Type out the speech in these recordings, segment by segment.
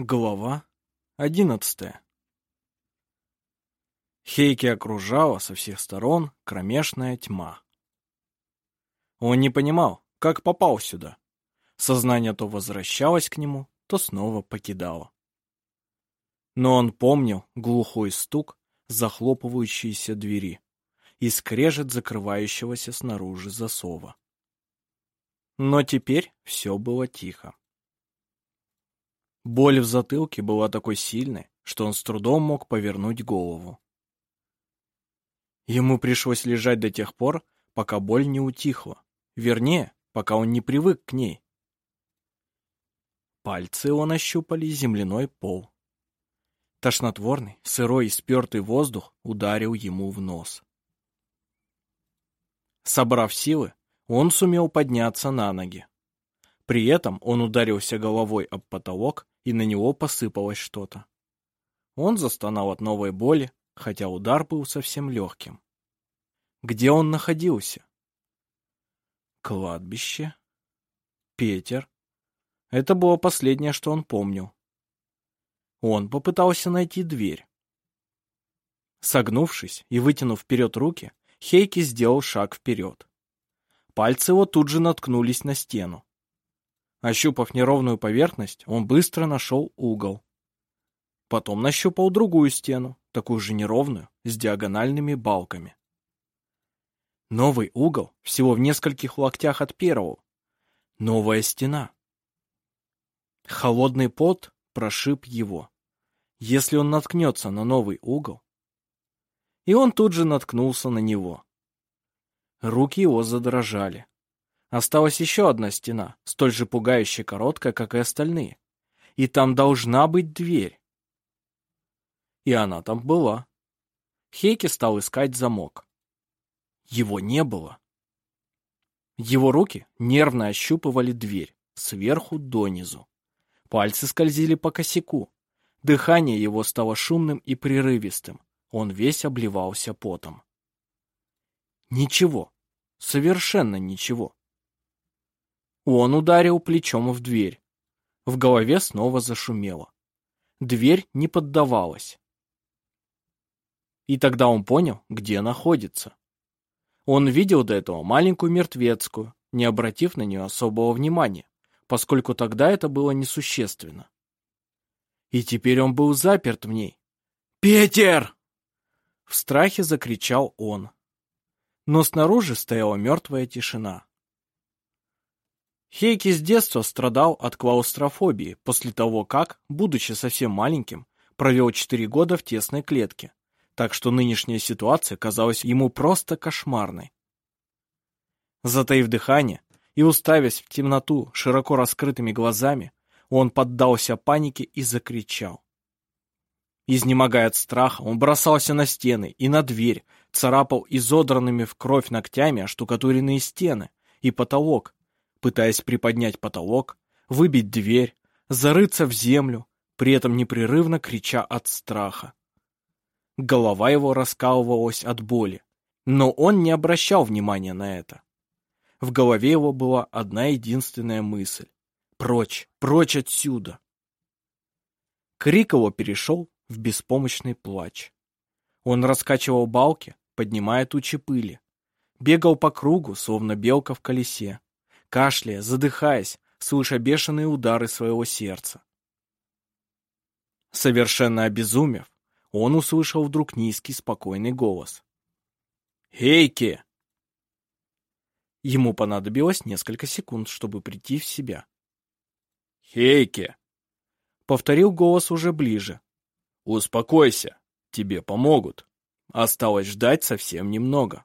Глава 11. Хейки окружала со всех сторон кромешная тьма. Он не понимал, как попал сюда. Сознание то возвращалось к нему, то снова покидало. Но он помнил глухой стук захлопывающейся двери и скрежет закрывающегося снаружи засова. Но теперь все было тихо. Боль в затылке была такой сильной, что он с трудом мог повернуть голову. Ему пришлось лежать до тех пор, пока боль не утихла. Вернее, пока он не привык к ней. Пальцы его нащупали земляной пол. Тошнотворный, сырой и спертый воздух ударил ему в нос. Собрав силы, он сумел подняться на ноги. При этом он ударился головой об потолок, и на него посыпалось что-то. Он застонал от новой боли, хотя удар был совсем легким. Где он находился? Кладбище. Питер. Это было последнее, что он помнил. Он попытался найти дверь. Согнувшись и вытянув вперед руки, Хейки сделал шаг вперед. Пальцы его тут же наткнулись на стену. Ощупав неровную поверхность, он быстро нашел угол. Потом нащупал другую стену, такую же неровную, с диагональными балками. Новый угол, всего в нескольких локтях от первого. Новая стена. Холодный пот прошиб его. Если он наткнется на новый угол... И он тут же наткнулся на него. Руки его задрожали. Осталась еще одна стена, столь же пугающе короткая, как и остальные. И там должна быть дверь. И она там была. Хейки стал искать замок. Его не было. Его руки нервно ощупывали дверь, сверху донизу. Пальцы скользили по косяку. Дыхание его стало шумным и прерывистым. Он весь обливался потом. Ничего. Совершенно ничего. Он ударил плечом в дверь. В голове снова зашумело. Дверь не поддавалась. И тогда он понял, где находится. Он видел до этого маленькую мертвецкую, не обратив на нее особого внимания, поскольку тогда это было несущественно. И теперь он был заперт в ней. «Питер!» В страхе закричал он. Но снаружи стояла мертвая тишина. Хейки с детства страдал от клаустрофобии после того, как, будучи совсем маленьким, провел 4 года в тесной клетке, так что нынешняя ситуация казалась ему просто кошмарной. Затаив дыхание и уставясь в темноту широко раскрытыми глазами, он поддался панике и закричал. Изнемогая от страха, он бросался на стены и на дверь, царапал изодранными в кровь ногтями оштукатуренные стены и потолок, пытаясь приподнять потолок, выбить дверь, зарыться в землю, при этом непрерывно крича от страха. Голова его раскалывалась от боли, но он не обращал внимания на это. В голове его была одна единственная мысль: прочь, прочь отсюда. Крик его перешел в беспомощный плач. Он раскачивал балки, поднимая тучи пыли, бегал по кругу, словно белка в колесе, кашляя, задыхаясь, слыша бешеные удары своего сердца. Совершенно обезумев, он услышал вдруг низкий, спокойный голос. «Хейки!» Ему понадобилось несколько секунд, чтобы прийти в себя. «Хейки!» Повторил голос уже ближе. «Успокойся, тебе помогут. Осталось ждать совсем немного».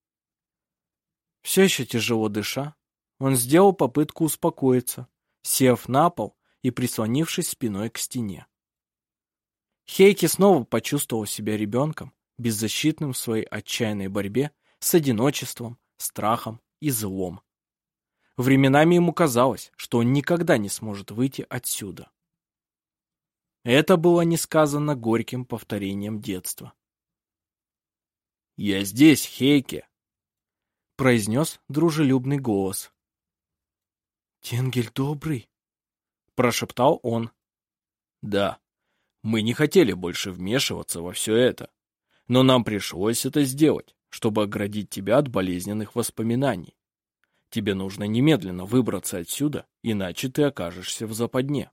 Все еще тяжело дыша, он сделал попытку успокоиться, сев на пол и прислонившись спиной к стене. Хейки снова почувствовал себя ребенком, беззащитным в своей отчаянной борьбе с одиночеством, страхом и злом. Временами ему казалось, что он никогда не сможет выйти отсюда. Это было несказанно горьким повторением детства. «Я здесь, Хейки!» — произнес дружелюбный голос. «Тенгель добрый!» — прошептал он. Да, мы не хотели больше вмешиваться во все это, но нам пришлось это сделать, чтобы оградить тебя от болезненных воспоминаний. Тебе нужно немедленно выбраться отсюда, иначе ты окажешься в западне.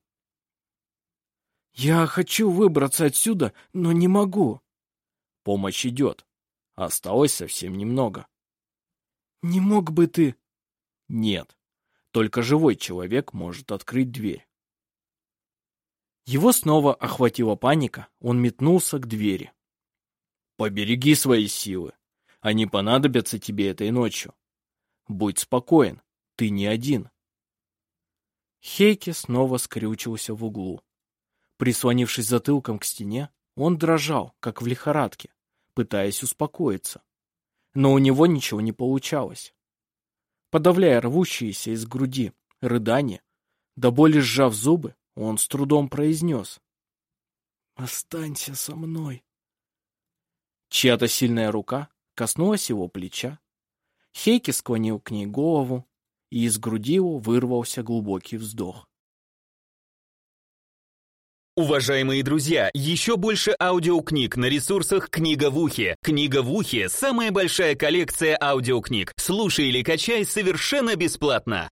Я хочу выбраться отсюда, но не могу. Помощь идет. Осталось совсем немного. Не мог бы ты... Нет, только живой человек может открыть дверь. Его снова охватила паника, он метнулся к двери. Побереги свои силы. Они понадобятся тебе этой ночью. Будь спокоен, ты не один. Хейке снова скрючился в углу. Прислонившись затылком к стене, он дрожал, как в лихорадке, пытаясь успокоиться. Но у него ничего не получалось. Подавляя рвущиеся из груди рыдания, до боли сжав зубы, он с трудом произнес: «Останься со мной». Чья-то сильная рука коснулась его плеча. Хейке склонил к ней голову, и из груди его вырвался глубокий вздох. Уважаемые друзья, еще больше аудиокниг на ресурсах «Книга в ухе». «Книга в ухе» — самая большая коллекция аудиокниг. Слушай или качай совершенно бесплатно.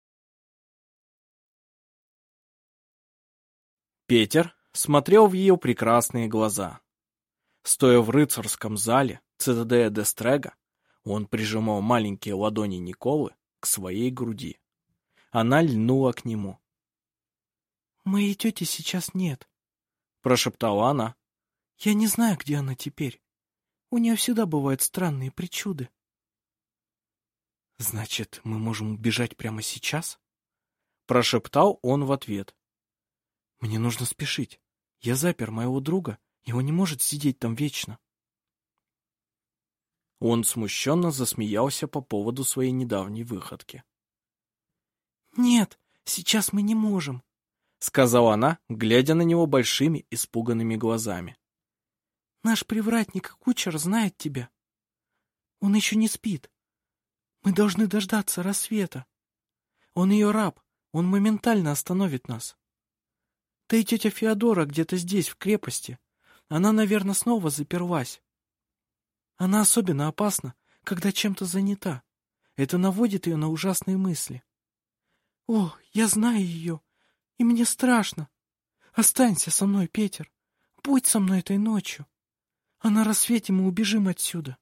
Петер смотрел в ее прекрасные глаза. Стоя в рыцарском зале Цитаделя Дестрега, он прижимал маленькие ладони Николы к своей груди. Она льнула к нему. «Моей тети сейчас нет», — прошептала она. «Я не знаю, где она теперь. У нее всегда бывают странные причуды». «Значит, мы можем убежать прямо сейчас?» — прошептал он в ответ. «Мне нужно спешить. Я запер моего друга, и он не может сидеть там вечно». Он смущенно засмеялся по поводу своей недавней выходки. «Нет, сейчас мы не можем», — сказала она, глядя на него большими испуганными глазами. «Наш привратник-кучер знает тебя. Он еще не спит. Мы должны дождаться рассвета. Он ее раб, он моментально остановит нас. Да и тетя Феодора где-то здесь, в крепости. Она, наверное, снова заперлась. Она особенно опасна, когда чем-то занята. Это наводит ее на ужасные мысли. О, я знаю ее, и мне страшно. Останься со мной, Петер. Будь со мной этой ночью. А на рассвете мы убежим отсюда».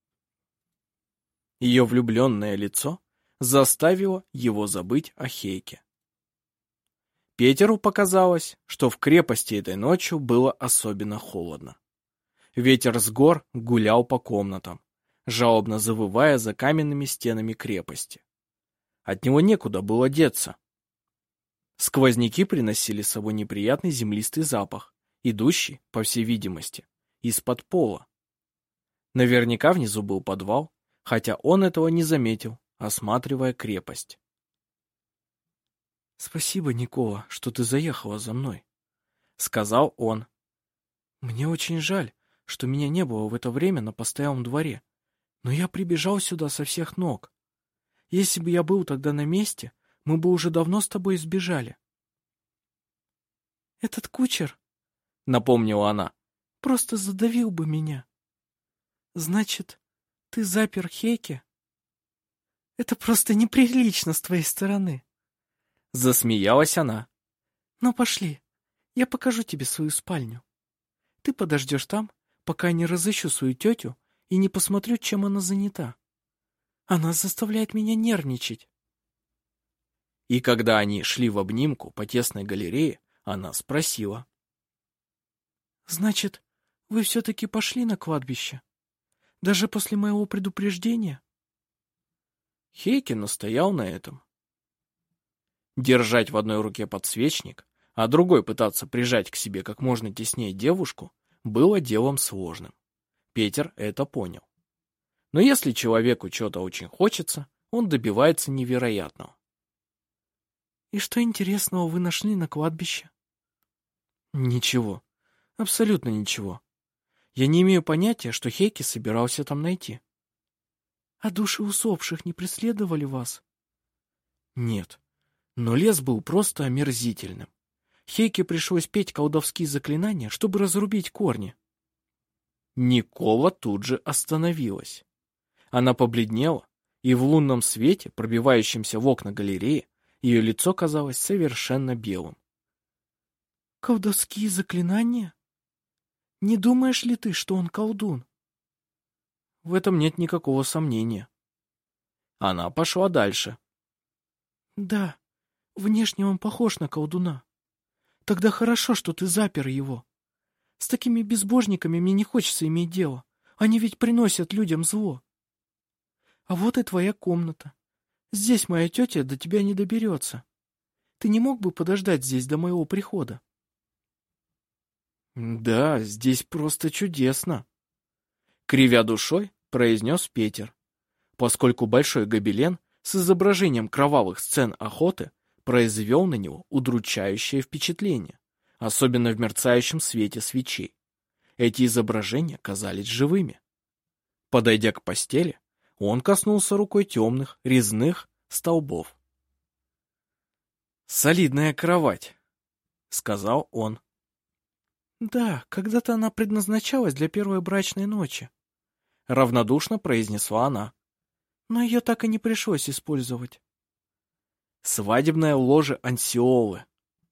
Ее влюбленное лицо заставило его забыть о Хейке. Петеру показалось, что в крепости этой ночью было особенно холодно. Ветер с гор гулял по комнатам, жалобно завывая за каменными стенами крепости. От него некуда было деться. Сквозняки приносили с собой неприятный землистый запах, идущий, по всей видимости, из-под пола. Наверняка внизу был подвал, хотя он этого не заметил, осматривая крепость. «Спасибо, Никола, что ты заехала за мной», — сказал он. «Мне очень жаль, что меня не было в это время на постоялом дворе, но я прибежал сюда со всех ног. Если бы я был тогда на месте, мы бы уже давно с тобой сбежали». «Этот кучер», — напомнила она, — «просто задавил бы меня». «Значит, ты запер Хейке?» «Это просто неприлично с твоей стороны». Засмеялась она. «Ну, пошли, я покажу тебе свою спальню. Ты подождешь там, пока я не разыщу свою тетю и не посмотрю, чем она занята. Она заставляет меня нервничать». И когда они шли в обнимку по тесной галерее, она спросила. «Значит, вы все-таки пошли на кладбище? Даже после моего предупреждения?» Хейке настоял на этом. Держать в одной руке подсвечник, а другой пытаться прижать к себе как можно теснее девушку, было делом сложным. Петер это понял. Но если человеку чего-то очень хочется, он добивается невероятного. «И что интересного вы нашли на кладбище?» «Ничего. Абсолютно ничего. Я не имею понятия, что Хейке собирался там найти». «А души усопших не преследовали вас?» «Нет. Но лес был просто омерзительным. Хейке пришлось петь колдовские заклинания, чтобы разрубить корни. Никола тут же остановилась. Она побледнела, и в лунном свете, пробивающемся в окна галереи, ее лицо казалось совершенно белым. «Колдовские заклинания? Не думаешь ли ты, что он колдун?» В этом нет никакого сомнения. Она пошла дальше. «Да, внешне он похож на колдуна. Тогда хорошо, что ты запер его. С такими безбожниками мне не хочется иметь дело. Они ведь приносят людям зло. А вот и твоя комната. Здесь моя тетя до тебя не доберется. Ты не мог бы подождать здесь до моего прихода?» «Да, здесь просто чудесно», — кривя душой, произнес Петер, поскольку большой гобелен с изображением кровавых сцен охоты произвел на него удручающее впечатление, особенно в мерцающем свете свечей. Эти изображения казались живыми. Подойдя к постели, он коснулся рукой темных, резных столбов. «Солидная кровать», — сказал он. «Да, когда-то она предназначалась для первой брачной ночи», — равнодушно произнесла она. «но ее так и не пришлось использовать». «Свадебное ложе Ансиолы».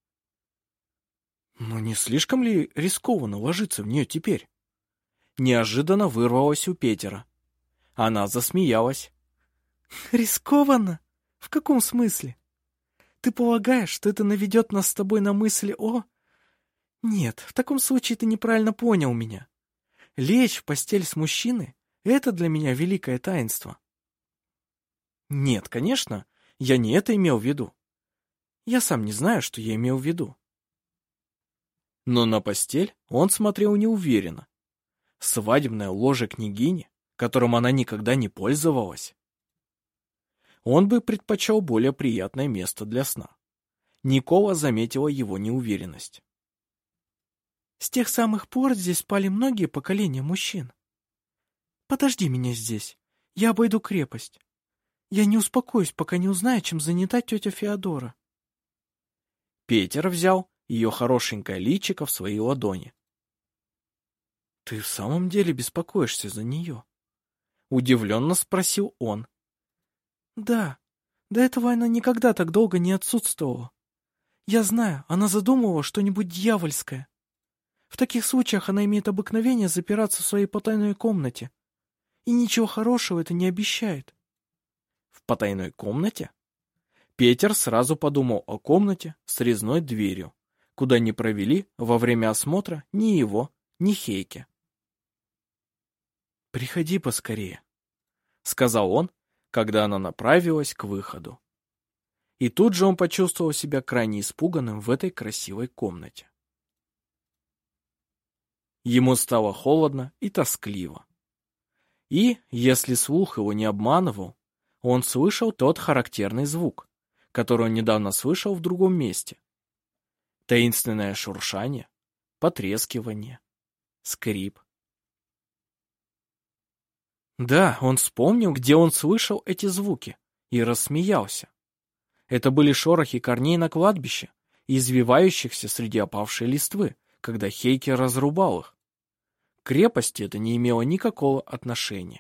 «Но не слишком ли рискованно ложиться в нее теперь?» Неожиданно вырвалось у Петера. Она засмеялась. «Рискованно? В каком смысле? Ты полагаешь, что это наведет нас с тобой на мысли о...» «Нет, в таком случае ты неправильно понял меня. Лечь в постель с мужчиной — это для меня великое таинство». «Нет, конечно, я не это имел в виду. Я сам не знаю, что я имел в виду». Но на постель он смотрел неуверенно. Свадебное ложе княгини, которым она никогда не пользовалась. Он бы предпочел более приятное место для сна. Никола заметила его неуверенность. «С тех самых пор здесь спали многие поколения мужчин. Подожди меня здесь, я обойду крепость. Я не успокоюсь, пока не узнаю, чем занята тетя Феодора». Петер взял ее хорошенькое личико в свои ладони. «Ты в самом деле беспокоишься за нее?» — удивленно спросил он. «Да, до этого она никогда так долго не отсутствовала. Я знаю, она задумывала что-нибудь дьявольское. В таких случаях она имеет обыкновение запираться в своей потайной комнате. И ничего хорошего это не обещает». «В потайной комнате?» Петер сразу подумал о комнате с резной дверью, куда не провели во время осмотра ни его, ни Хейке. «Приходи поскорее», — сказал он, когда она направилась к выходу. И тут же он почувствовал себя крайне испуганным в этой красивой комнате. Ему стало холодно и тоскливо. И, если слух его не обманывал, он слышал тот характерный звук, который он недавно слышал в другом месте. Таинственное шуршание, потрескивание, скрип. Да, он вспомнил, где он слышал эти звуки, и рассмеялся. Это были шорохи корней на кладбище, извивающихся среди опавшей листвы, когда Хейке разрубал их. К крепости это не имело никакого отношения.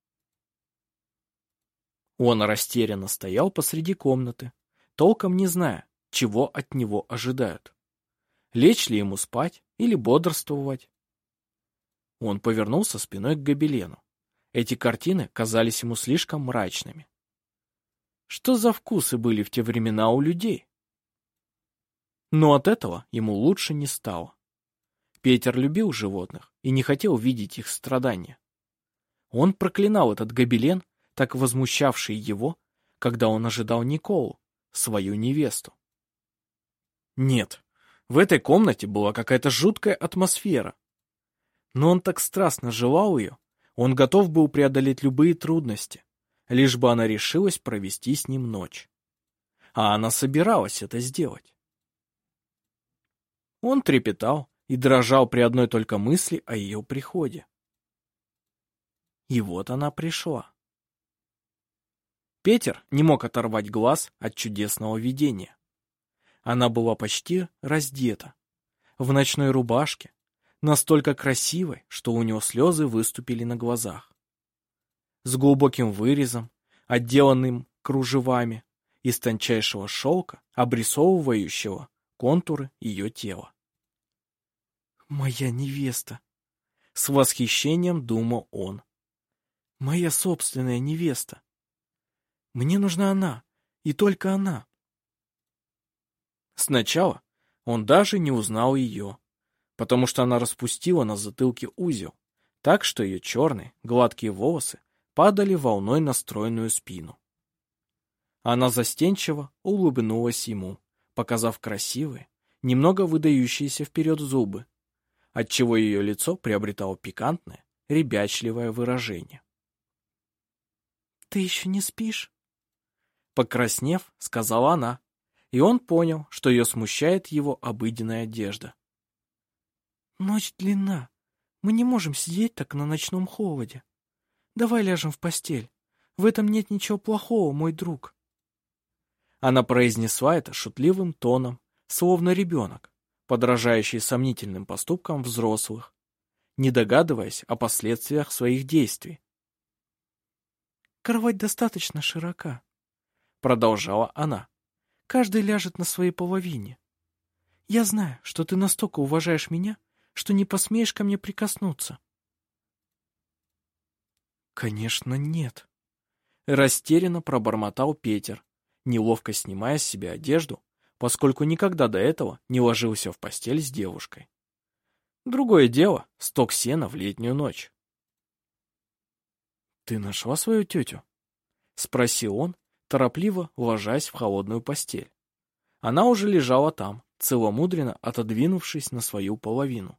Он растерянно стоял посреди комнаты, толком не зная, чего от него ожидают. Лечь ли ему спать или бодрствовать? Он повернулся спиной к гобелену. Эти картины казались ему слишком мрачными. Что за вкусы были в те времена у людей? Но от этого ему лучше не стало. Петер любил животных и не хотел видеть их страдания. Он проклинал этот гобелен, так возмущавший его, когда он ожидал Николу, свою невесту. Нет, в этой комнате была какая-то жуткая атмосфера. Но он так страстно желал ее, он готов был преодолеть любые трудности, лишь бы она решилась провести с ним ночь. А она собиралась это сделать. Он трепетал и дрожал при одной только мысли о ее приходе. И вот она пришла. Петер не мог оторвать глаз от чудесного видения. Она была почти раздета, в ночной рубашке, настолько красивой, что у него слезы выступили на глазах. С глубоким вырезом, отделанным кружевами, из тончайшего шелка, обрисовывающего контуры ее тела. «Моя невеста!» — с восхищением думал он. «Моя собственная невеста! Мне нужна она, и только она!» Сначала он даже не узнал ее, потому что она распустила на затылке узел, так что ее черные, гладкие волосы падали волной на стройную спину. Она застенчиво улыбнулась ему, показав красивые, немного выдающиеся вперед зубы, отчего ее лицо приобретало пикантное, ребячливое выражение. «Ты еще не спишь?» Покраснев, сказала она, и он понял, что ее смущает его обыденная одежда. «Ночь длинна. Мы не можем сидеть так на ночном холоде. Давай ляжем в постель. В этом нет ничего плохого, мой друг». Она произнесла это шутливым тоном, словно ребенок, подражающий сомнительным поступкам взрослых, не догадываясь о последствиях своих действий. «Кровать достаточно широка», — продолжала она. «Каждый ляжет на своей половине. Я знаю, что ты настолько уважаешь меня, что не посмеешь ко мне прикоснуться». «Конечно, нет», — растерянно пробормотал Петер, неловко снимая с себя одежду, поскольку никогда до этого не ложился в постель с девушкой. Другое дело — сток сена в летнюю ночь. «Ты нашла свою тетю?» — спросил он, торопливо ложась в холодную постель. Она уже лежала там, целомудренно отодвинувшись на свою половину.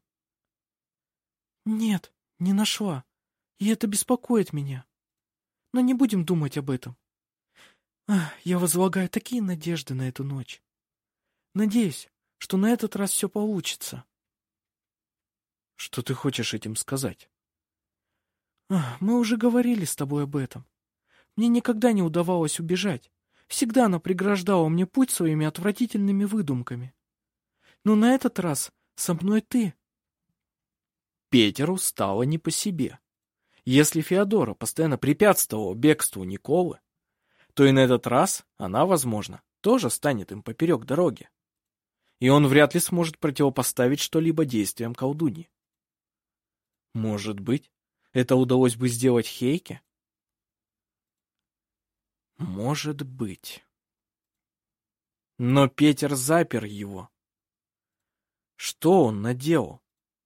«Нет, не нашла, и это беспокоит меня. Но не будем думать об этом. Я возлагаю такие надежды на эту ночь. Надеюсь, что на этот раз все получится». «Что ты хочешь этим сказать?» «Мы уже говорили с тобой об этом. Мне никогда не удавалось убежать. Всегда она преграждала мне путь своими отвратительными выдумками. Но на этот раз со мной ты». Петеру стало не по себе. Если Феодора постоянно препятствовала бегству Николы, то и на этот раз она, возможно, тоже станет им поперек дороги. И он вряд ли сможет противопоставить что-либо действиям колдуньи. Может быть, это удалось бы сделать Хейке? Может быть. Но Петер запер его. Что он наделал?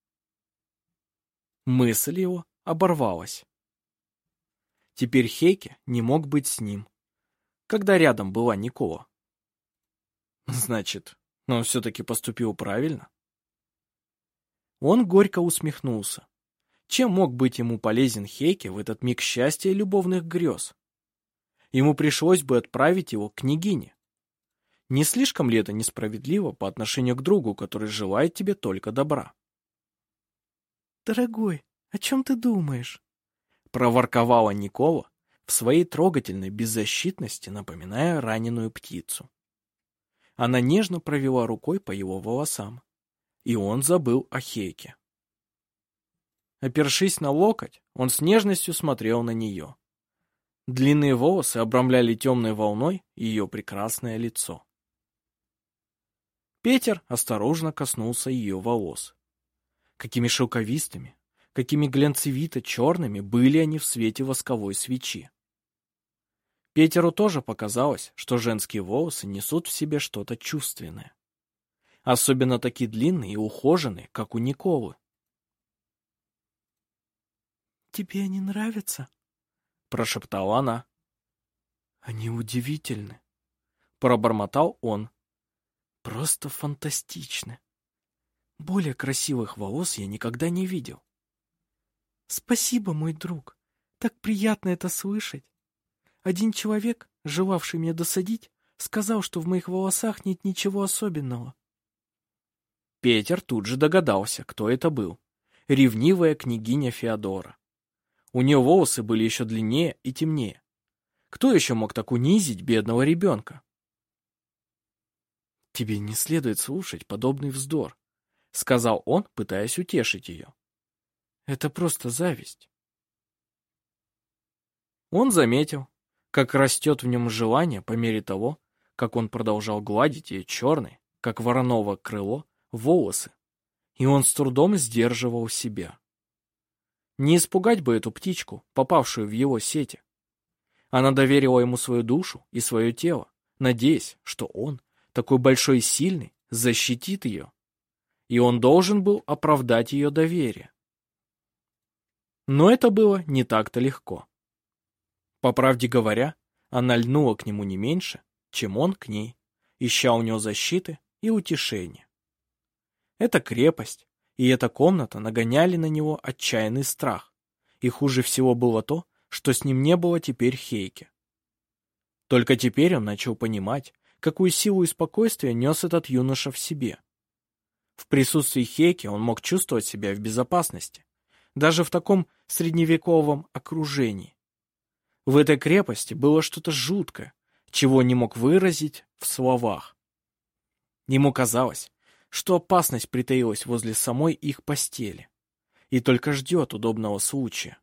Мысль его оборвалась. Теперь Хейке не мог быть с ним, когда рядом была Никола. Значит, он все-таки поступил правильно? Он горько усмехнулся. Чем мог быть ему полезен Хейке в этот миг счастья и любовных грез? Ему пришлось бы отправить его к княгине. Не слишком ли это несправедливо по отношению к другу, который желает тебе только добра? «Дорогой, о чем ты думаешь?» — проворковала Никола, в своей трогательной беззащитности напоминая раненую птицу. Она нежно провела рукой по его волосам, и он забыл о Хейке. Опершись на локоть, он с нежностью смотрел на нее. Длинные волосы обрамляли темной волной ее прекрасное лицо. Петер осторожно коснулся ее волос. Какими шелковистыми, какими глянцевито-черными были они в свете восковой свечи. Петеру тоже показалось, что женские волосы несут в себе что-то чувственное. Особенно такие длинные и ухоженные, как у Николы. «Тебе они нравятся?» — прошептала она. «Они удивительны», — пробормотал он. «Просто фантастичны. Более красивых волос я никогда не видел». «Спасибо, мой друг. Так приятно это слышать. Один человек, желавший меня досадить, сказал, что в моих волосах нет ничего особенного». Петер тут же догадался, кто это был. Ревнивая княгиня Феодора. У нее волосы были еще длиннее и темнее. Кто еще мог так унизить бедного ребенка? «Тебе не следует слушать подобный вздор», — сказал он, пытаясь утешить ее. «Это просто зависть». Он заметил, как растет в нем желание по мере того, как он продолжал гладить ее черные, как вороново крыло, волосы, и он с трудом сдерживал себя. Не испугать бы эту птичку, попавшую в его сети. Она доверила ему свою душу и свое тело, надеясь, что он, такой большой и сильный, защитит ее, и он должен был оправдать ее доверие. Но это было не так-то легко. По правде говоря, она льнула к нему не меньше, чем он к ней, ища у него защиты и утешения. Эта крепость и эта комната нагоняли на него отчаянный страх, и хуже всего было то, что с ним не было теперь Хейки. Только теперь он начал понимать, какую силу и спокойствие нес этот юноша в себе. В присутствии Хейки он мог чувствовать себя в безопасности, даже в таком средневековом окружении. В этой крепости было что-то жуткое, чего не мог выразить в словах. Ему казалось, что опасность притаилась возле самой их постели и только ждет удобного случая.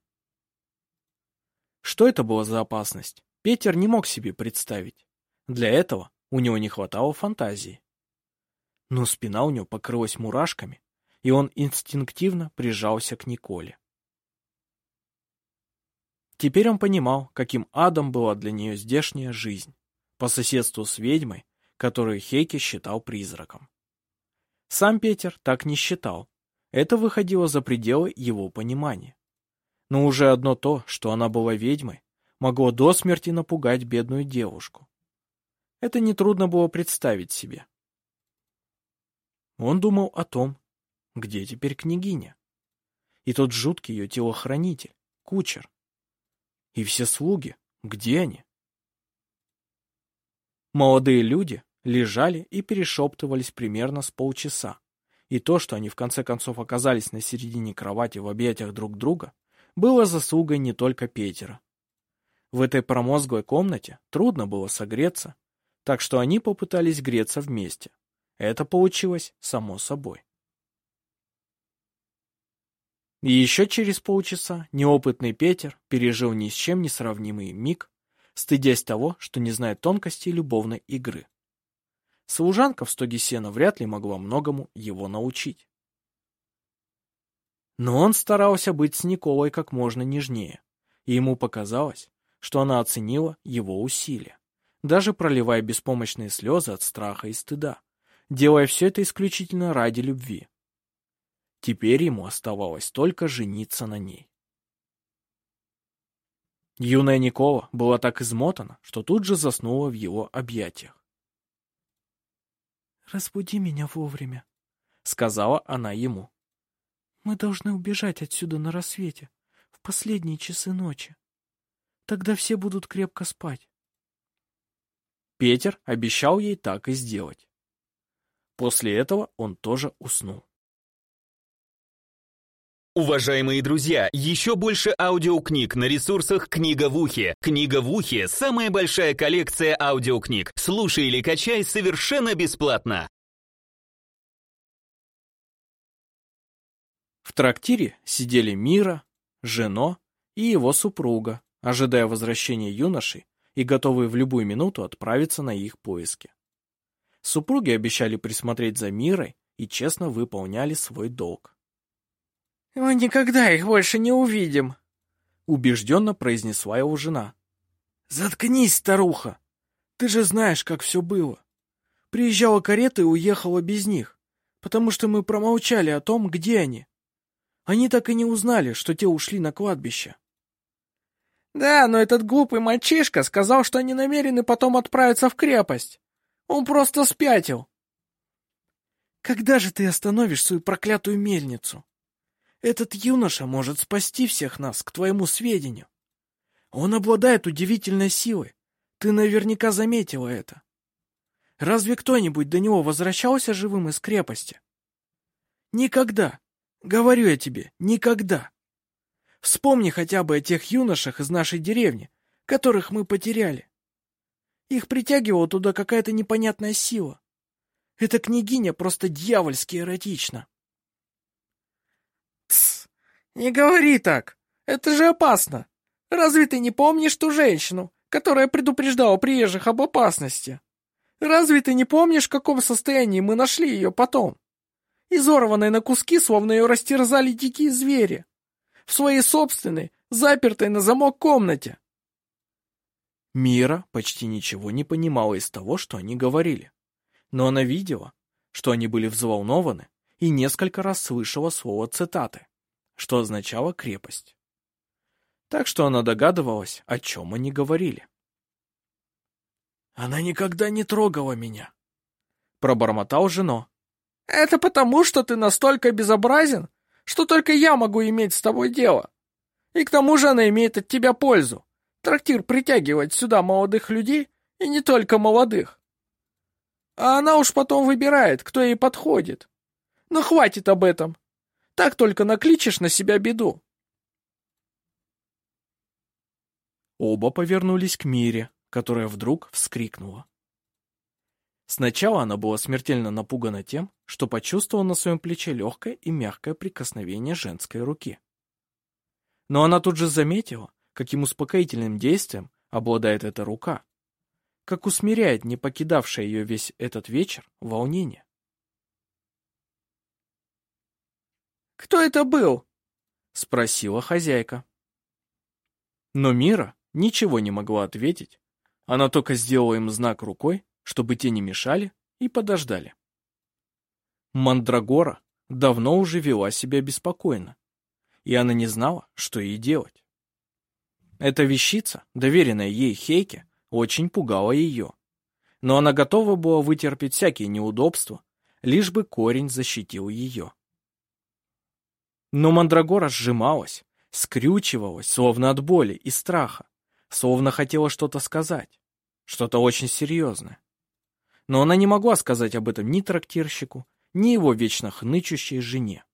Что это была за опасность, Петер не мог себе представить. Для этого у него не хватало фантазии. Но спина у него покрылась мурашками, и он инстинктивно прижался к Николе. Теперь он понимал, каким адом была для нее здешняя жизнь, по соседству с ведьмой, которую Хейки считал призраком. Сам Петер так не считал, это выходило за пределы его понимания. Но уже одно то, что она была ведьмой, могло до смерти напугать бедную девушку. Это нетрудно было представить себе. Он думал о том, где теперь княгиня, и тот жуткий ее телохранитель, кучер. И все слуги, где они? Молодые люди лежали и перешептывались примерно с полчаса, и то, что они в конце концов оказались на середине кровати в объятиях друг друга, было заслугой не только Петера. В этой промозглой комнате трудно было согреться, так что они попытались греться вместе. Это получилось само собой. И еще через полчаса неопытный Петер пережил ни с чем не сравнимый миг, стыдясь того, что не знает тонкостей любовной игры. Служанка в стоге сена вряд ли могла многому его научить. Но он старался быть с Николой как можно нежнее, и ему показалось, что она оценила его усилия, даже проливая беспомощные слезы от страха и стыда, делая все это исключительно ради любви. Теперь ему оставалось только жениться на ней. Юная Никола была так измотана, что тут же заснула в его объятиях. «Разбуди меня вовремя», — сказала она ему. «Мы должны убежать отсюда на рассвете, в последние часы ночи. Тогда все будут крепко спать». Петер обещал ей так и сделать. После этого он тоже уснул. Уважаемые друзья, еще больше аудиокниг на ресурсах «Книга в ухе». «Книга в ухе» — самая большая коллекция аудиокниг. Слушай или качай совершенно бесплатно. В трактире сидели Мира, Жено и его супруга, ожидая возвращения юноши и готовые в любую минуту отправиться на их поиски. Супруги обещали присмотреть за Мирой и честно выполняли свой долг. «Мы никогда их больше не увидим», — убежденно произнесла его жена. «Заткнись, старуха! Ты же знаешь, как все было. Приезжала карета и уехала без них, потому что мы промолчали о том, где они. Они так и не узнали, что те ушли на кладбище». «Да, но этот глупый мальчишка сказал, что они намерены потом отправиться в крепость. Он просто спятил». «Когда же ты остановишь свою проклятую мельницу? Этот юноша может спасти всех нас, к твоему сведению. Он обладает удивительной силой. Ты наверняка заметила это. Разве кто-нибудь до него возвращался живым из крепости? Никогда. Говорю я тебе, никогда. Вспомни хотя бы о тех юношах из нашей деревни, которых мы потеряли. Их притягивала туда какая-то непонятная сила. Эта княгиня просто дьявольски эротична. Тсс, не говори так. Это же опасно. Разве ты не помнишь ту женщину, которая предупреждала приезжих об опасности? Разве ты не помнишь, в каком состоянии мы нашли ее потом? Изорванной на куски, словно ее растерзали дикие звери. В своей собственной, запертой на замок комнате. Мира почти ничего не понимала из того, что они говорили. Но она видела, что они были взволнованы, и несколько раз слышала слово цитаты, что означало крепость. Так что она догадывалась, о чем они говорили. «Она никогда не трогала меня», — пробормотал Жено. «Это потому, что ты настолько безобразен, что только я могу иметь с тобой дело. И к тому же она имеет от тебя пользу. Трактир притягивает сюда молодых людей, и не только молодых. А она уж потом выбирает, кто ей подходит. Но хватит об этом. Так только накличешь на себя беду». Оба повернулись к Мире, которая вдруг вскрикнула. Сначала она была смертельно напугана тем, что почувствовала на своем плече легкое и мягкое прикосновение женской руки. Но она тут же заметила, каким успокоительным действием обладает эта рука, как усмиряет не покидавшее ее весь этот вечер волнение. «Кто это был?» — спросила хозяйка. Но Мира ничего не могла ответить, она только сделала им знак рукой, чтобы те не мешали и подождали. Мандрагора давно уже вела себя беспокойно, и она не знала, что ей делать. Эта вещица, доверенная ей Хейке, очень пугала ее, но она готова была вытерпеть всякие неудобства, лишь бы корень защитил ее. Но Мандрагора сжималась, скрючивалась, словно от боли и страха, словно хотела что-то сказать, что-то очень серьезное. Но она не могла сказать об этом ни трактирщику, ни его вечно хнычущей жене.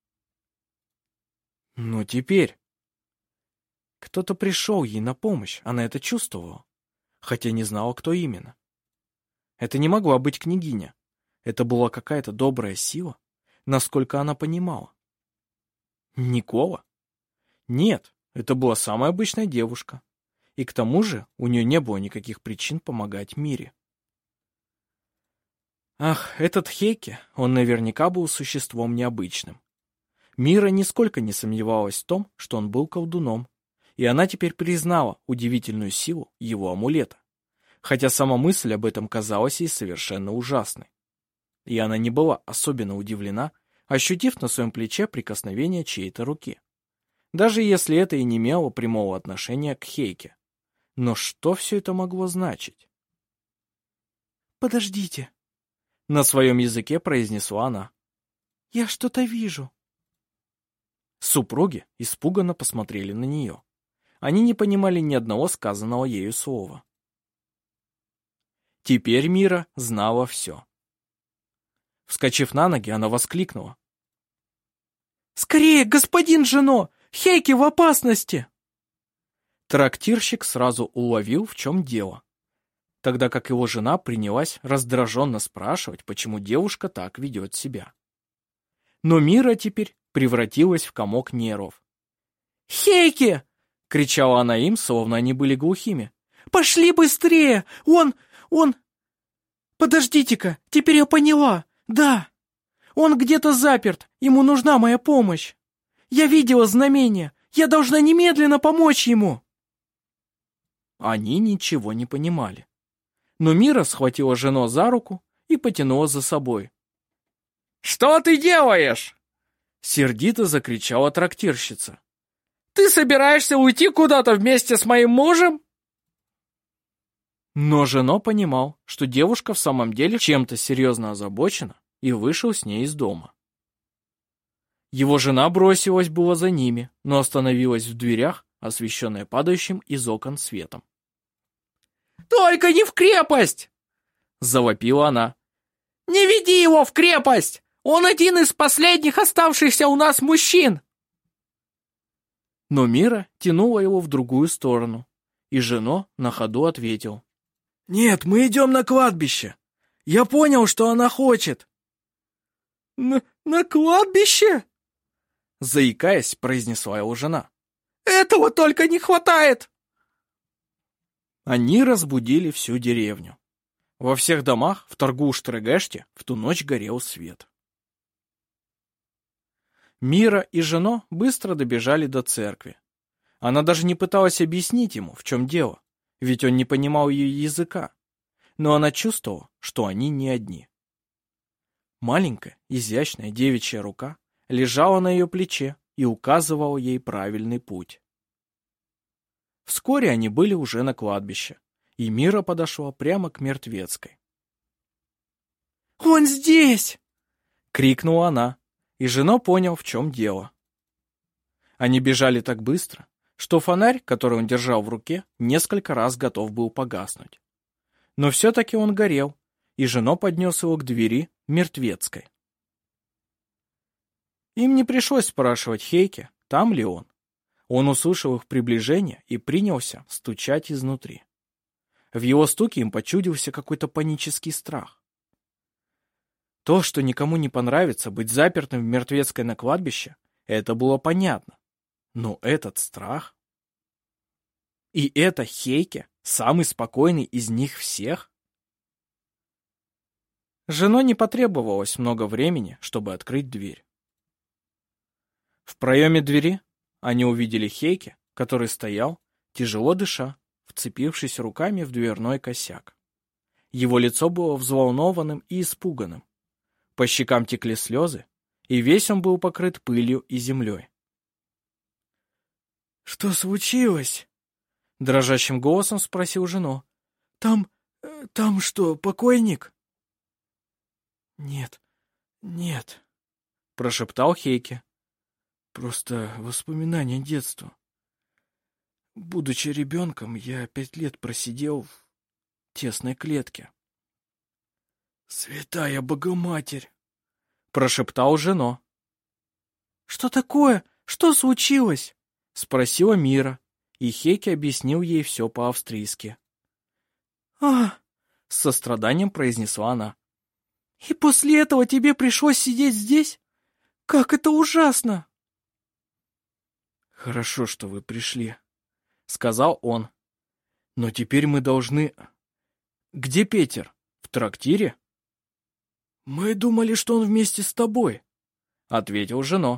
Но теперь кто-то пришел ей на помощь, она это чувствовала, хотя не знала, кто именно. Это не могла быть княгиня, это была какая-то добрая сила, насколько она понимала. Никола? Нет, это была самая обычная девушка, и к тому же у нее не было никаких причин помогать Мире. Ах, этот Хейке, он наверняка был существом необычным. Мира нисколько не сомневалась в том, что он был колдуном, и она теперь признала удивительную силу его амулета, хотя сама мысль об этом казалась ей совершенно ужасной. И она не была особенно удивлена, ощутив на своем плече прикосновение чьей-то руки, даже если это и не имело прямого отношения к Хейке. Но что все это могло значить? «Подождите», — на своем языке произнесла она. «Я что-то вижу». Супруги испуганно посмотрели на нее. Они не понимали ни одного сказанного ею слова. Теперь Мира знала все. Вскочив на ноги, она воскликнула. «Скорее, господин Жено! Хейке в опасности!» Трактирщик сразу уловил, в чем дело, тогда как его жена принялась раздраженно спрашивать, почему девушка так ведет себя. Но Мира теперь превратилась в комок нервов. «Хейке!» — кричала она им, словно они были глухими. «Пошли быстрее! Он... Подождите-ка, теперь я поняла! Да! Он где-то заперт, ему нужна моя помощь! Я видела знамение, я должна немедленно помочь ему!» Они ничего не понимали. Но Мира схватила жену за руку и потянула за собой. «Что ты делаешь?» — сердито закричала трактирщица. «Ты собираешься уйти куда-то вместе с моим мужем?» Но Жено понимал, что девушка в самом деле чем-то серьезно озабочена, и вышел с ней из дома. Его жена бросилась было за ними, но остановилась в дверях, освещенная падающим из окон светом. «Только не в крепость!» — завопила она. «Не веди его в крепость! Он один из последних оставшихся у нас мужчин!» Но Мира тянула его в другую сторону, и Жено на ходу ответил. «Нет, мы идем на кладбище. Я понял, что она хочет!» «На кладбище?» Заикаясь, произнесла его жена. «Этого только не хватает!» Они разбудили всю деревню. Во всех домах в Торгуш-Трегеште в ту ночь горел свет. Мира и жена быстро добежали до церкви. Она даже не пыталась объяснить ему, в чем дело, ведь он не понимал ее языка. Но она чувствовала, что они не одни. Маленькая, изящная девичья рука лежала на ее плече и указывала ей правильный путь. Вскоре они были уже на кладбище, и Мира подошла прямо к мертвецкой. «Он здесь!» — крикнула она, и жена понял, в чем дело. Они бежали так быстро, что фонарь, который он держал в руке, несколько раз готов был погаснуть. Но все-таки он горел, и жена поднес его к двери мертвецкой. Им не пришлось спрашивать Хейке, там ли он. Он услышал их приближение и принялся стучать изнутри. В его стуке им почудился какой-то панический страх. То, что никому не понравится быть запертым в мертвецкой на кладбище, это было понятно. Но этот страх... И это Хейке, самый спокойный из них всех? Жене не потребовалось много времени, чтобы открыть дверь. В проеме двери они увидели Хейке, который стоял, тяжело дыша, вцепившись руками в дверной косяк. Его лицо было взволнованным и испуганным. По щекам текли слезы, и весь он был покрыт пылью и землей. «Что случилось?» — дрожащим голосом спросил жену. Там что, покойник?» «Нет, — прошептал Хейке. «Просто воспоминания детства. Будучи ребенком, я 5 лет просидел в тесной клетке». «Святая Богоматерь!» — прошептал жена. «Что такое? Что случилось?» — спросила Мира, и Хейке объяснил ей все по-австрийски. «С состраданием произнесла она. «И после этого тебе пришлось сидеть здесь? Как это ужасно!» «Хорошо, что вы пришли», — сказал он. «Но теперь мы должны...» «Где Петер? В трактире?» «Мы думали, что он вместе с тобой», — ответил жена.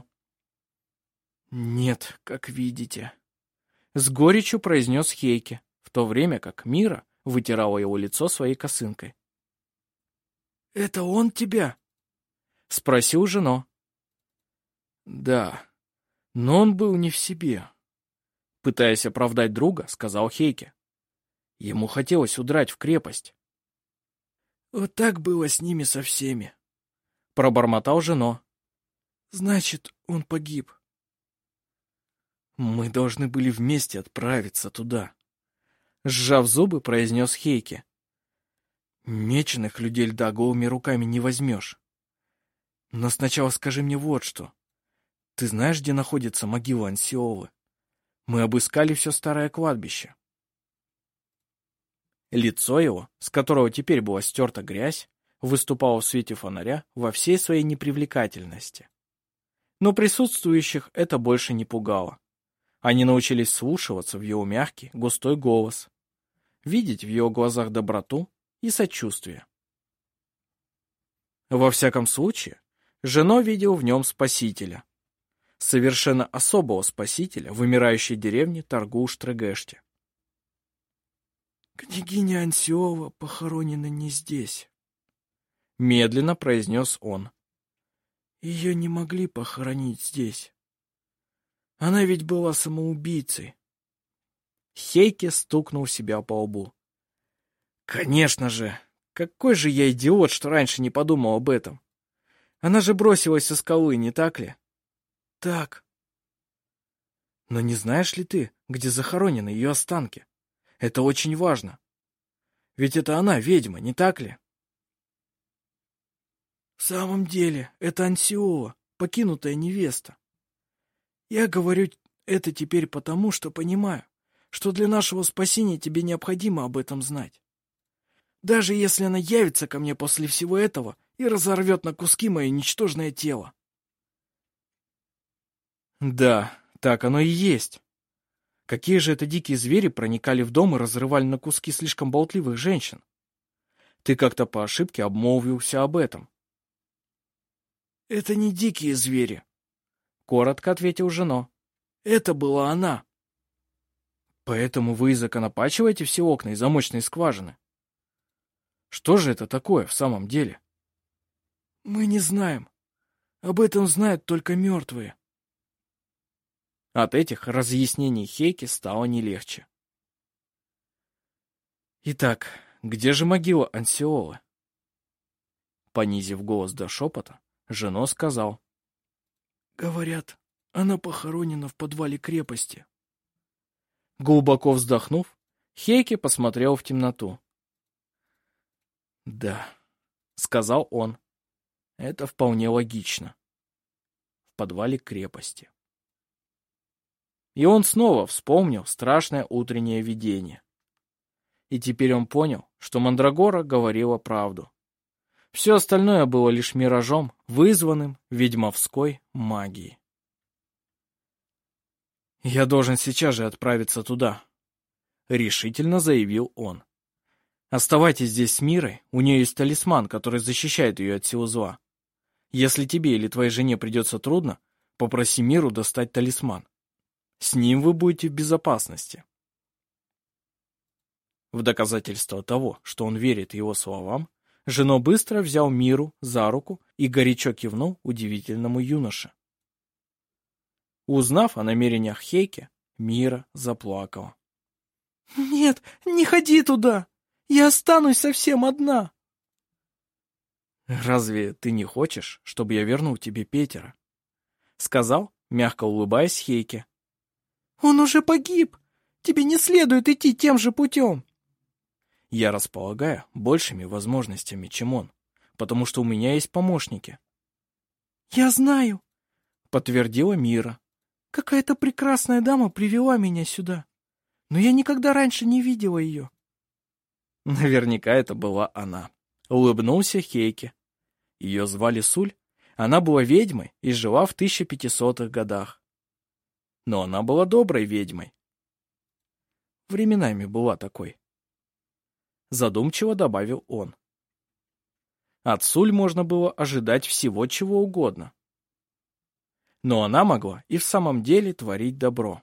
«Нет, как видите», — с горечью произнес Хейке, в то время как Мира вытирала его лицо своей косынкой. «Это он тебя?» — спросил жена. «Да, но он был не в себе», — пытаясь оправдать друга, сказал Хейке. Ему хотелось удрать в крепость. «Вот так было с ними со всеми», — пробормотал жена. «Значит, он погиб». «Мы должны были вместе отправиться туда», — сжав зубы, произнес Хейке. «Меченых людей льда голыми руками не возьмешь. Но сначала скажи мне вот что. Ты знаешь, где находится могила Ансиолы? Мы обыскали все старое кладбище». Лицо его, с которого теперь была стерта грязь, выступало в свете фонаря во всей своей непривлекательности. Но присутствующих это больше не пугало. Они научились вслушиваться в его мягкий, густой голос, видеть в его глазах доброту и сочувствие. Во всяком случае, жена видел в нем спасителя. Совершенно особого спасителя в вымирающей деревне Торгуш-Трегеште. «Княгиня Ансиола похоронена не здесь», — медленно произнес он. «Ее не могли похоронить здесь. Она ведь была самоубийцей». Хейке стукнул себя по лбу. «Конечно же! Какой же я идиот, что раньше не подумал об этом! Она же бросилась со скалы, не так ли?» «Так». «Но не знаешь ли ты, где захоронены ее останки? Это очень важно. Ведь это она, ведьма, не так ли?» «В самом деле, это Ансиола, покинутая невеста. Я говорю это теперь потому, что понимаю, что для нашего спасения тебе необходимо об этом знать. Даже если она явится ко мне после всего этого и разорвет на куски мое ничтожное тело. Да, так оно и есть. Какие же это дикие звери проникали в дом и разрывали на куски слишком болтливых женщин? Ты как-то по ошибке обмолвился об этом. Это не дикие звери, Коротко ответил Жено. это была она. Поэтому вы и законопачиваете все окна и замочные скважины. Что же это такое в самом деле? Мы не знаем. Об этом знают только мертвые. От этих разъяснений Хейке стало не легче. Итак, где же могила Ансиолы? Понизив голос до шепота, Жено сказал. Говорят, она похоронена в подвале крепости. Глубоко вздохнув, Хейке посмотрел в темноту. «Да», — сказал он, — «это вполне логично. В подвале крепости». И он снова вспомнил страшное утреннее видение. И теперь он понял, что Мандрагора говорила правду. Все остальное было лишь миражом, вызванным ведьмовской магией. «Я должен сейчас же отправиться туда», — решительно заявил он. «Оставайтесь здесь с Мирой, у нее есть талисман, который защищает ее от сил зла. Если тебе или твоей жене придется трудно, попроси Миру достать талисман. С ним вы будете в безопасности». В доказательство того, что он верит его словам, Жено быстро взял Миру за руку и горячо кивнул удивительному юноше. Узнав о намерениях Хейке, Мира заплакала. «Нет, не ходи туда! Я останусь совсем одна!» «Разве ты не хочешь, чтобы я вернул тебе Петера?» — сказал, мягко улыбаясь Хейке. «Он уже погиб! Тебе не следует идти тем же путем!» «Я располагаю большими возможностями, чем он, потому что у меня есть помощники», «Я знаю!» — подтвердила Мира. «Какая-то прекрасная дама привела меня сюда, но я никогда раньше не видела ее». Наверняка это была она. Улыбнулся Хейке. Ее звали Суль, она была ведьмой и жила в 1500-х годах. Но она была доброй ведьмой. Временами была такой. Задумчиво добавил он. От Суль можно было ожидать всего чего угодно. Но она могла и в самом деле творить добро.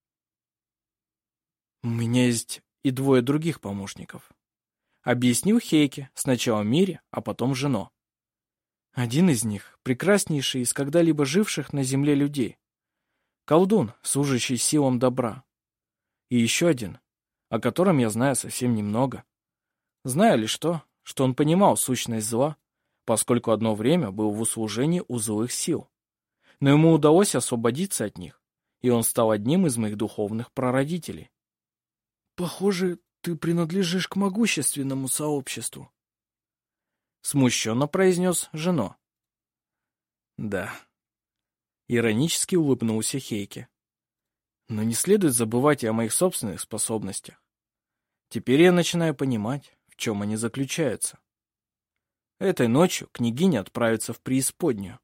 «У меня есть и двое других помощников», — объяснил Хейке сначала Мире, а потом Жено. «Один из них — прекраснейший из когда-либо живших на земле людей. Колдун, служащий силам добра. И еще один, о котором я знаю совсем немного. Знаю лишь то, что он понимал сущность зла, поскольку одно время был в услужении у злых сил. Но ему удалось освободиться от них, и он стал одним из моих духовных прародителей». «Похоже, ты принадлежишь к могущественному сообществу», — смущенно произнес Жено. «Да». Иронически улыбнулся Хейке. «Но не следует забывать и о моих собственных способностях. Теперь я начинаю понимать, в чем они заключаются. Этой ночью княгиня отправится в преисподнюю».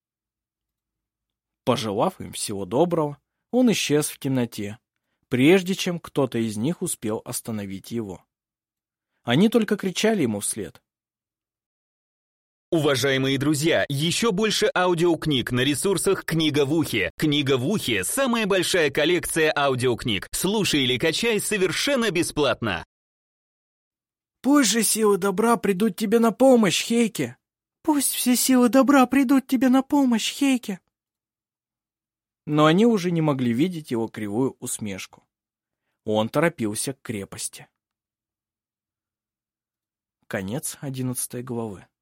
Пожелав им всего доброго, он исчез в темноте, прежде чем кто-то из них успел остановить его. Они только кричали ему вслед. Уважаемые друзья, еще больше аудиокниг на ресурсах «Книга в ухе». «Книга в ухе» — самая большая коллекция аудиокниг. Слушай или качай совершенно бесплатно. «Пусть же силы добра придут тебе на помощь, Хейке! Пусть все силы добра придут тебе на помощь, Хейке!» Но они уже не могли видеть его кривую усмешку. Он торопился к крепости. Конец 11 главы.